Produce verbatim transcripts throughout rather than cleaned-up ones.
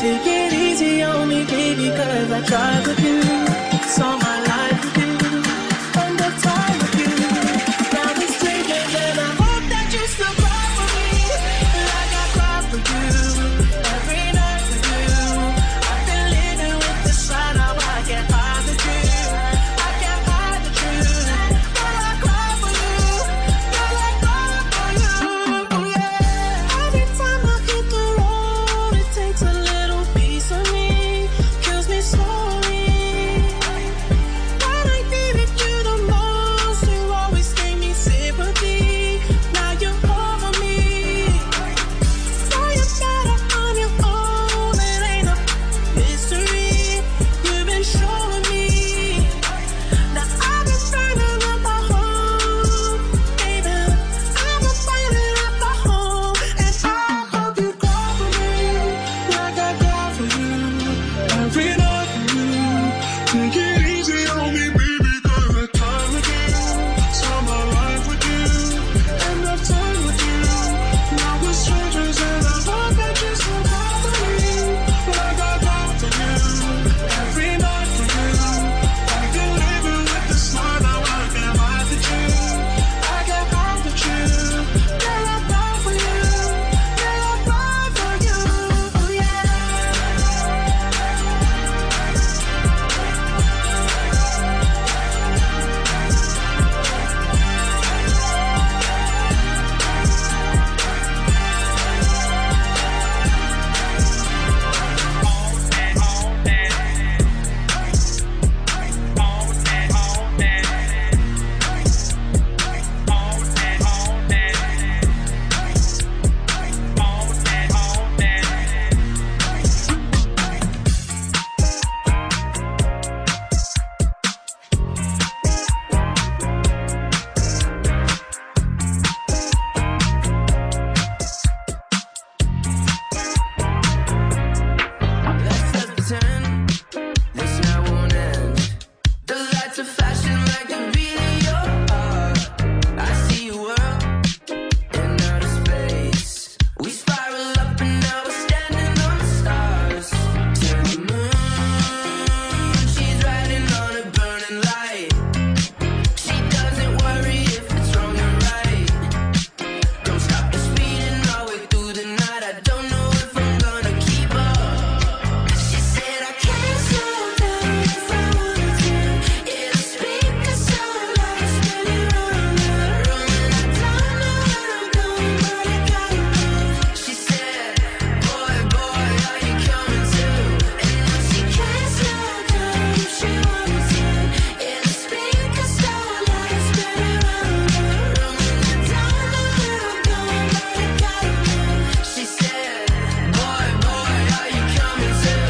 Take it easy on me, baby, cause I tried with you. Saw my life with you. Spend the time with you. Now we're strangers and I hope that you still cry for me. Like I cry for you. Every night for you. I've been living with the sun, now I can't hide the truth. I can't hide the truth. Girl, I cry for you. Girl, I cry for you. Oh yeah. Every time I hit the road, it takes a little piece of me. Kills me slowly. When I needed you the most, you always gave me sympathy. Now you're over me. Now you're better on your own. It ain't a mystery. You've been showing me. Now I've been finding up a home, baby. I've been finding up a home, and I hope you call for me like I call for you. Every night for you. Take it easy on me, baby, cause I time with you. Saw my life with you. End of time with you. Now we're strangers and I hope that you still call for me like I call for you. Every night for you. I've been living with the sun, now I can't hide the truth. I can't hide the truth. Girl, I cry for you. Girl, I cry for you. Oh yeah. Let's just pretend this night won't end. The lights are flashing like the beat of your heart. I see you world in outer space. We spiral up and now we're standing on the stars. To the moon, she's riding on a burning light. She doesn't worry if it's wrong or right. Don't stop the speeding all the way through the night. I don't know if I'm gonna keep up. She said I can't slow down if I wanted to. Yeah, the speaker so loud, spinning round and round, and I don't know where I'm going, but I gotta move. She said, boy, boy, are you coming too? And now she can't slow down if she wanted to. Yeah, the speaker so loud, spinning round and round, and I don't know where I'm going, but I gotta move. She said, boy, boy, are you coming too?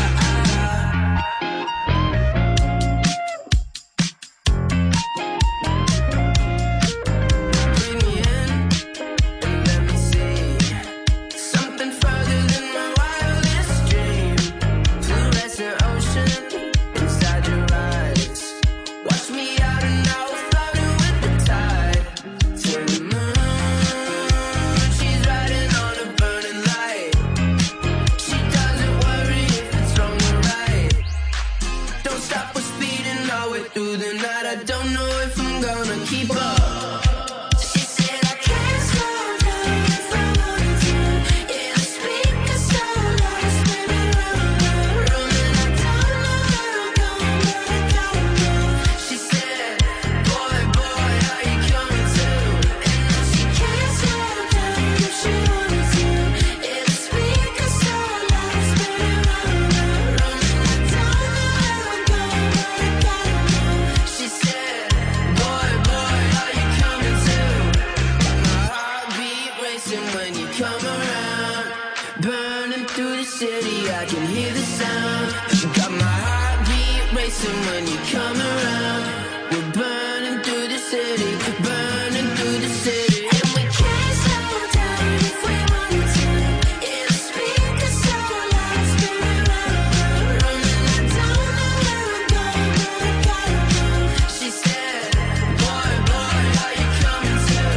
Bring me in and let me see something further than my wildest dream. Fluorescent ocean inside your eyes. Watch me out and I will floating with the tide. To the moon, she's riding on a burning light. She doesn't worry if it's wrong or right. Don't stop for speeding all the way through the night. I don't know if I'm gonna keep up. She said I can't slow down if I wanted to. Yeah, the speaker's so loud, spinning round and round, and I don't know where I'm going, but I gotta move. She said, boy, boy, are you coming too? And now she can't slow down if she wanted to. Yeah, the speaker's so loud, spinning round and round, and I don't know where I'm going, but I gotta move. She said, boy, boy, are you coming too? My heartbeat racing when you come around. Burning through the city, I can hear the sound. Got my heartbeat racing when you come around. We're burning through the city, burning through the city. And we can't slow down if we wanted to. Yeah, the speaker's so loud, spinning round and round, and I don't know where I'm going, but I gotta move. She said, boy, boy, are you coming too?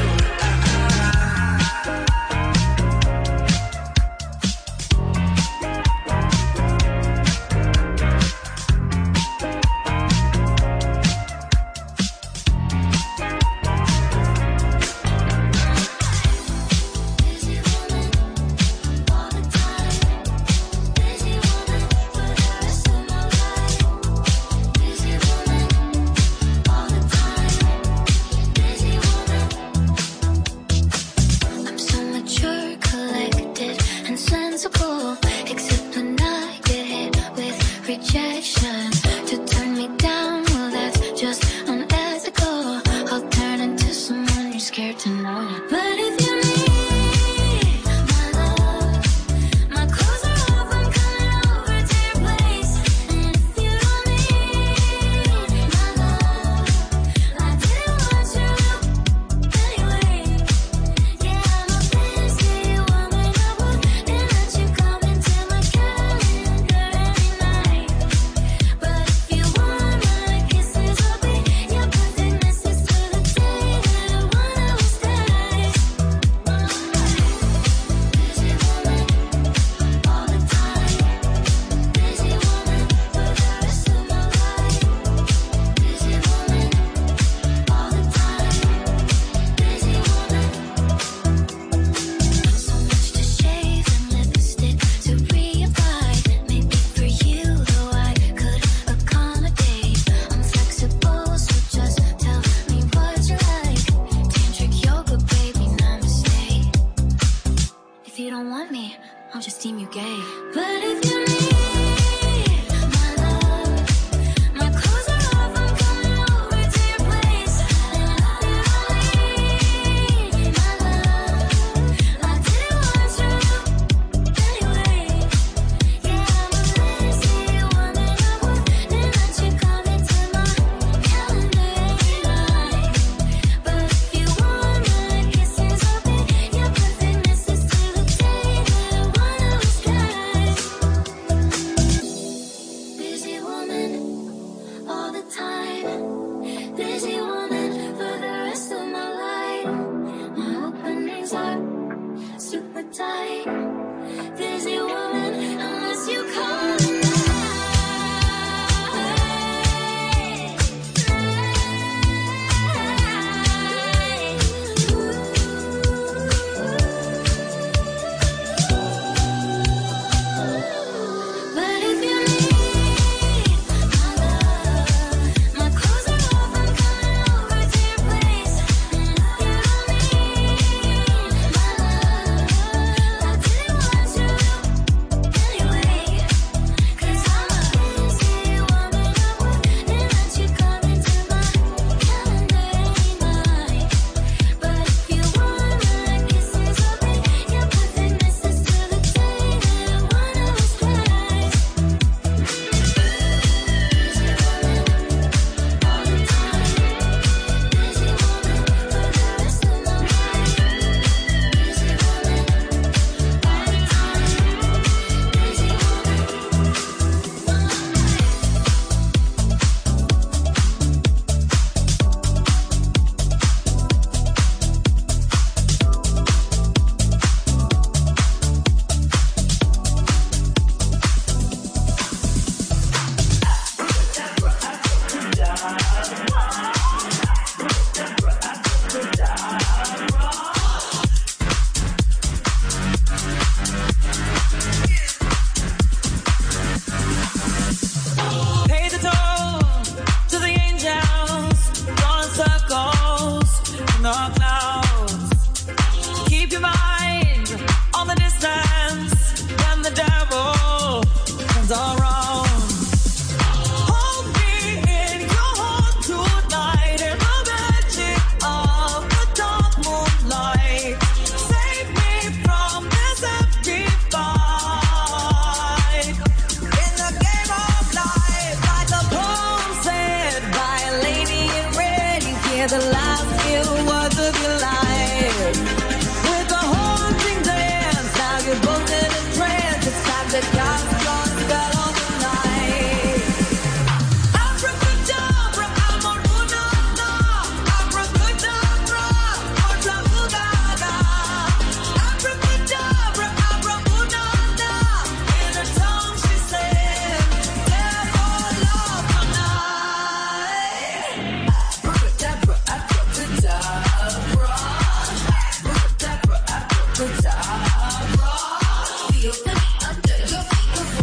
Ah, ah. invisible, except when I get hit with rejection. To turn me down, well that's just unethical. I'll turn into someone you're scared to know. But if you need my love, my clothes are off, I'm coming over to your place. And if you don't need my love, I didn't want you anyway. Yeah, I'm a busy woman, I wouldn't let you come into my calendar every night. But if you want my kisses, I'll be your perfect missus to the day that I wanna was died. Busy woman, all the time. Busy woman, for the rest of my life. Busy woman, all the time. Busy woman. So much to shave and lipstick to reapply. Maybe for you, though I could accommodate. I'm flexible, so just tell me what you like. Tantric yoga, baby, namaste. If you don't want me, I'll just deem you gay. But if you need my love, my clothes are off, I'm coming over to your place. And if you don't need my love, I didn't want you anyway. Yeah, I'm a busy woman, I wouldn't let you come into my calendar every night. But if you want my kisses, I'll be your perfect missus to the day that I wanna was died. Busy woman, all the time. Busy woman, for the rest of my life. My openings are super tight. Busy woman, unless you call it But if you need my love, my clothes are off, I'm coming over to your place. And if you don't need my love, I didn't want you anyway. 'Cause I'm a busy woman, I wouldn't let you come into my calendar every night. But if you want my kisses, I'll be your perfect missus to the day that I wanna was died. Busy woman, all the time. Busy woman, for the rest of my life. Busy woman, all the time. Busy woman. Pay the toll to the angels, drawing circles in the clouds. Keep your mind on the distance when the devil comes around. Hold me in your heart tonight in the magic of the dark moonlight. Save me from this empty fight. In the game of life, like a poem said by a lady in red, you hear the last few words of your life. With a haunting dance, now you're both in a trance. It's time to cast your spell on the night. Abracadabra, amorunana. Abracadabra, ortabugaga. Abracadabra, amorunana. In her tongue she said, "Therefore love tonight." Abracadabra, abracadabra. Abracadabra, abracadabra. Feel the under your feet.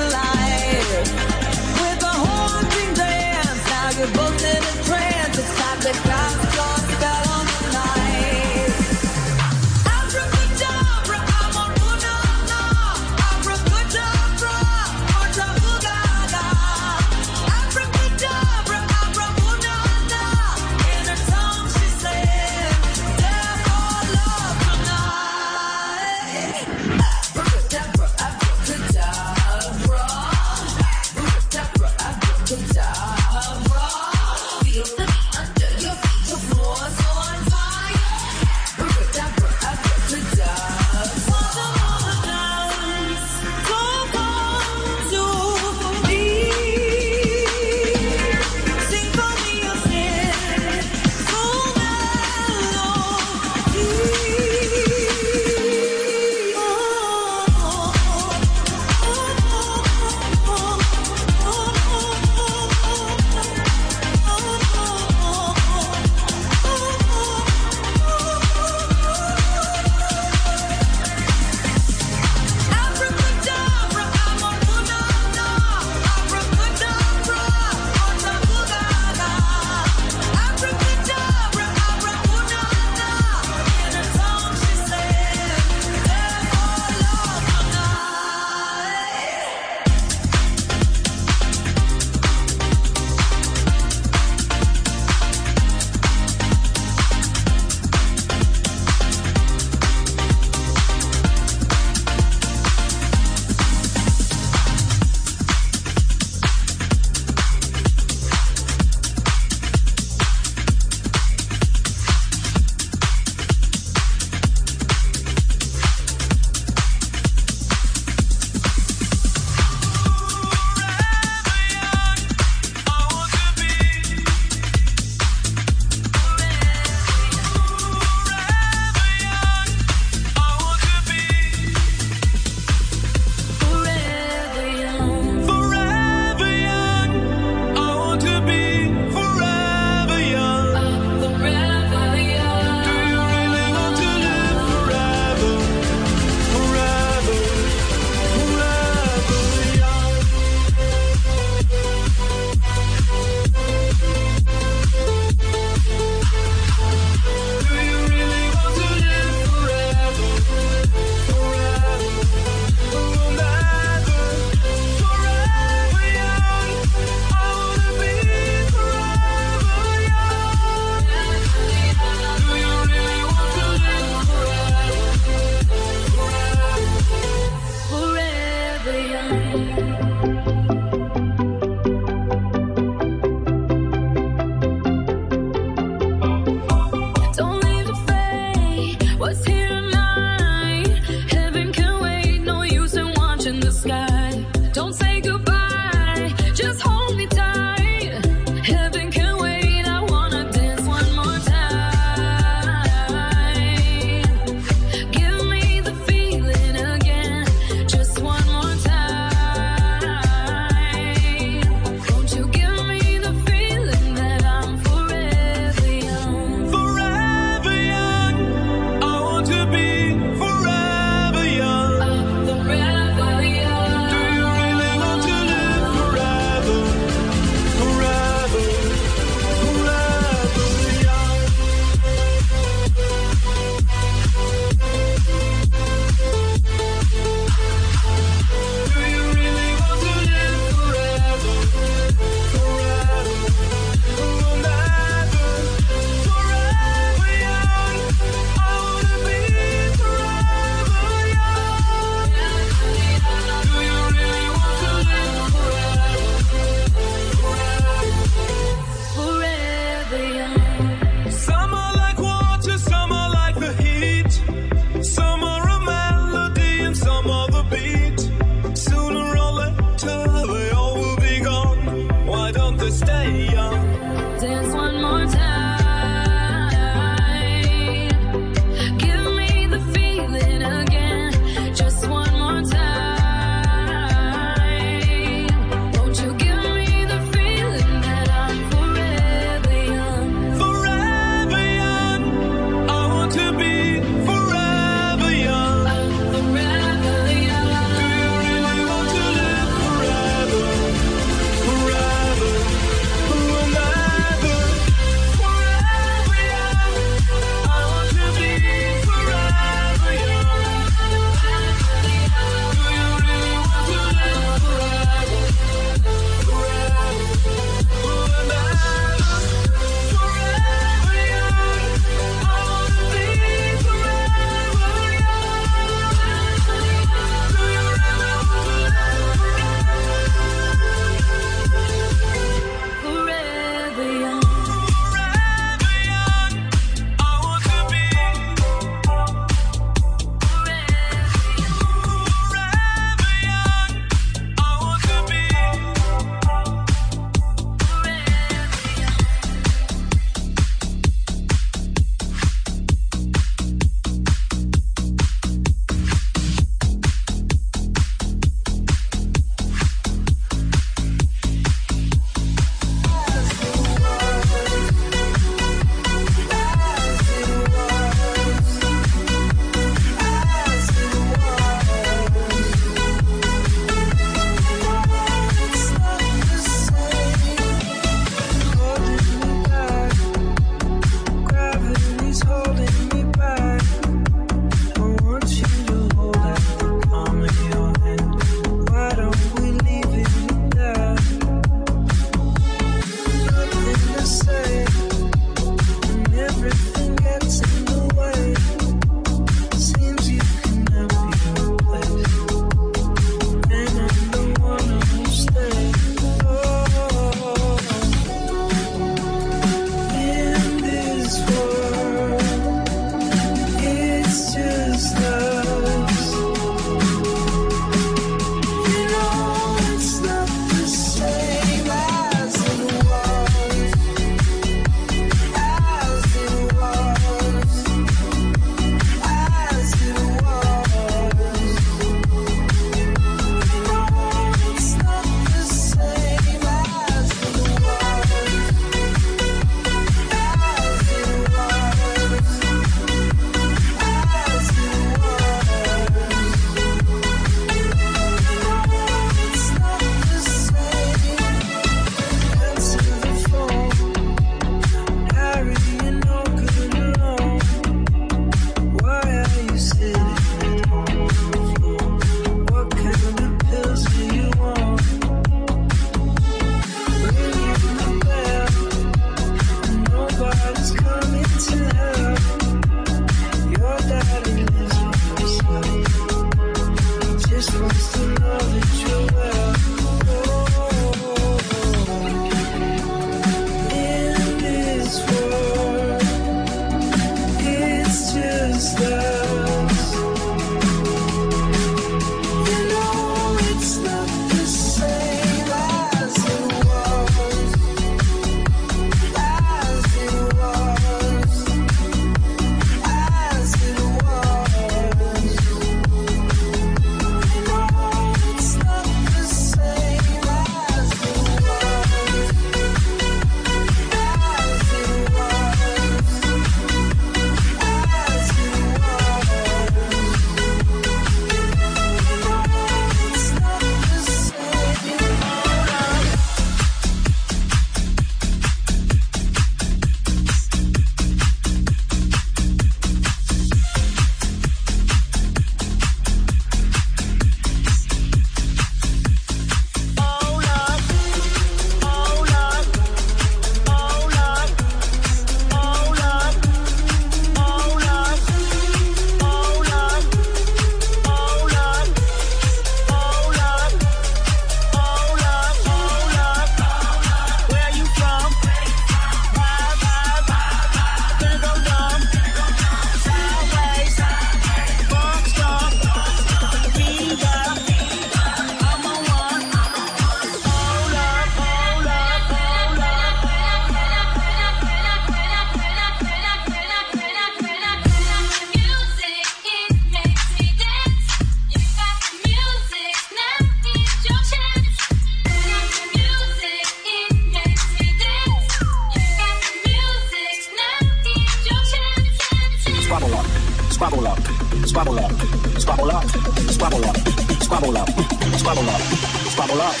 squabble up, squabble up, squabble up, squabble up, squabble up, squabble up, squabble up.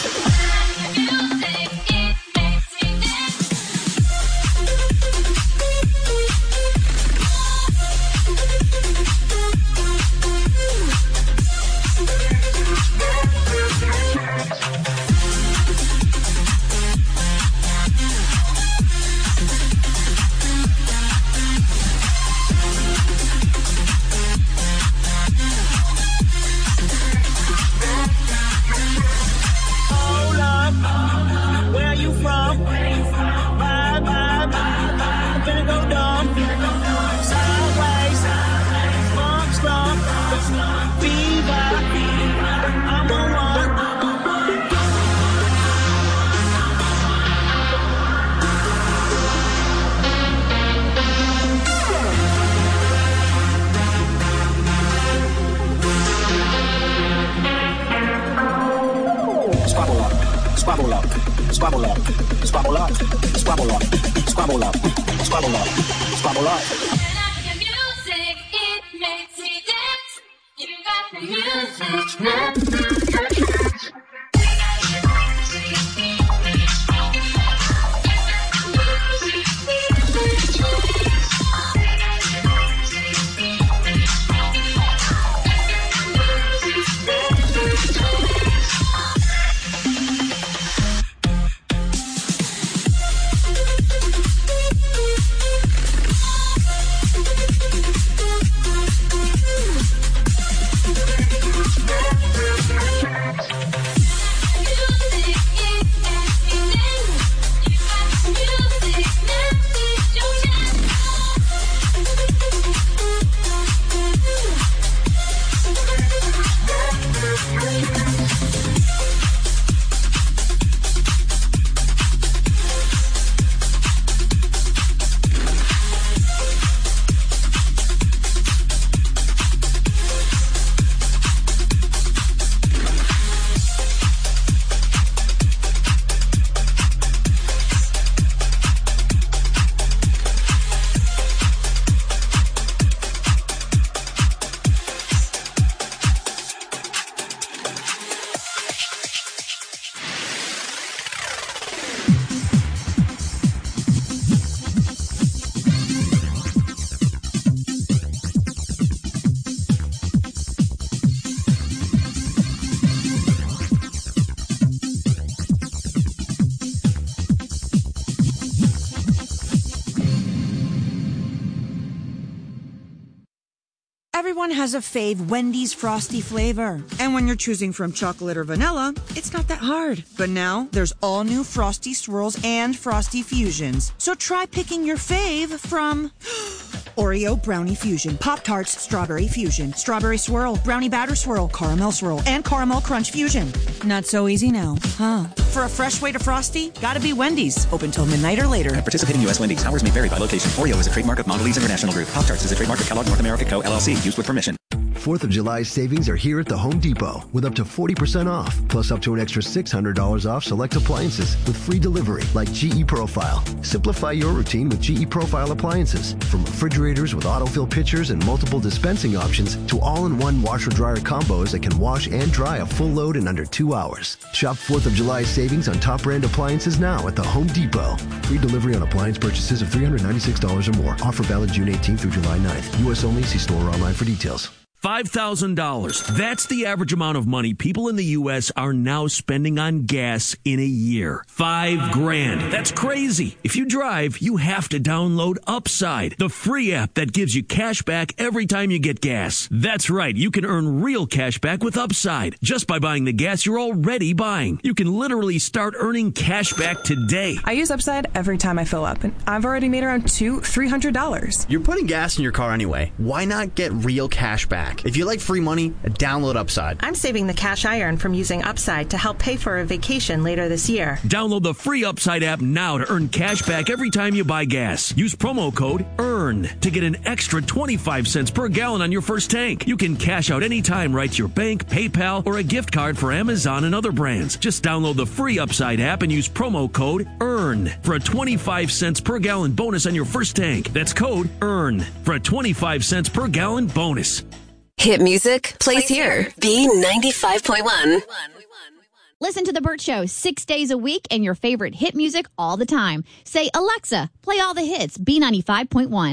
Squabble up, squabble up, squabble up, squabble up, squabble up, squabble up, squabble up. Your music, it makes me dance. You got the music, now. Everyone has a fave Wendy's Frosty flavor. And when you're choosing from chocolate or vanilla, it's not that hard. But now, there's all new Frosty Swirls and Frosty Fusions. So try picking your fave from Oreo Brownie Fusion, Pop-Tarts Strawberry Fusion, Strawberry Swirl, Brownie Batter Swirl, Caramel Swirl, and Caramel Crunch Fusion. Not so easy now, huh? For a fresh way to Frosty, gotta be Wendy's. Open till midnight or later. At participating U S Wendy's, hours may vary by location. Oreo is a trademark of Mondelez International Group. Pop-Tarts is a trademark of Kellogg North America Co. L L C. Used with permission. fourth of July savings are here at the Home Depot with up to forty percent off, plus up to an extra six hundred dollars off select appliances with free delivery like G E Profile. Simplify your routine with G E Profile appliances. From refrigerators with autofill pitchers and multiple dispensing options to all-in-one washer-dryer combos that can wash and dry a full load in under two hours. Shop fourth of July savings on top brand appliances now at the Home Depot. Free delivery on appliance purchases of three hundred ninety-six dollars or more. Offer valid June eighteenth through July ninth. U S only. See store or online for details. five thousand dollars. That's the average amount of money people in the U S are now spending on gas in a year. Five grand. That's crazy. If you drive, you have to download Upside, the free app that gives you cash back every time you get gas. That's right. You can earn real cash back with Upside just by buying the gas you're already buying. You can literally start earning cash back today. I use Upside every time I fill up, and I've already made around two, three hundred dollars. You're putting gas in your car anyway. Why not get real cash back? back. If you like free money, download Upside. I'm saving the cash I earn from using Upside to help pay for a vacation later this year. Download the free Upside app now to earn cash back every time you buy gas. Use promo code EARN to get an extra twenty-five cents per gallon on your first tank. You can cash out anytime right to your bank, PayPal, or a gift card for Amazon and other brands. Just download the free Upside app and use promo code EARN for a twenty-five cents per gallon bonus on your first tank. That's code EARN for a twenty-five cents per gallon bonus. Hit music plays here. B ninety-five point one. Listen to The Burt Show six days a week and your favorite hit music all the time. Say, Alexa, play all the hits. B ninety-five point one.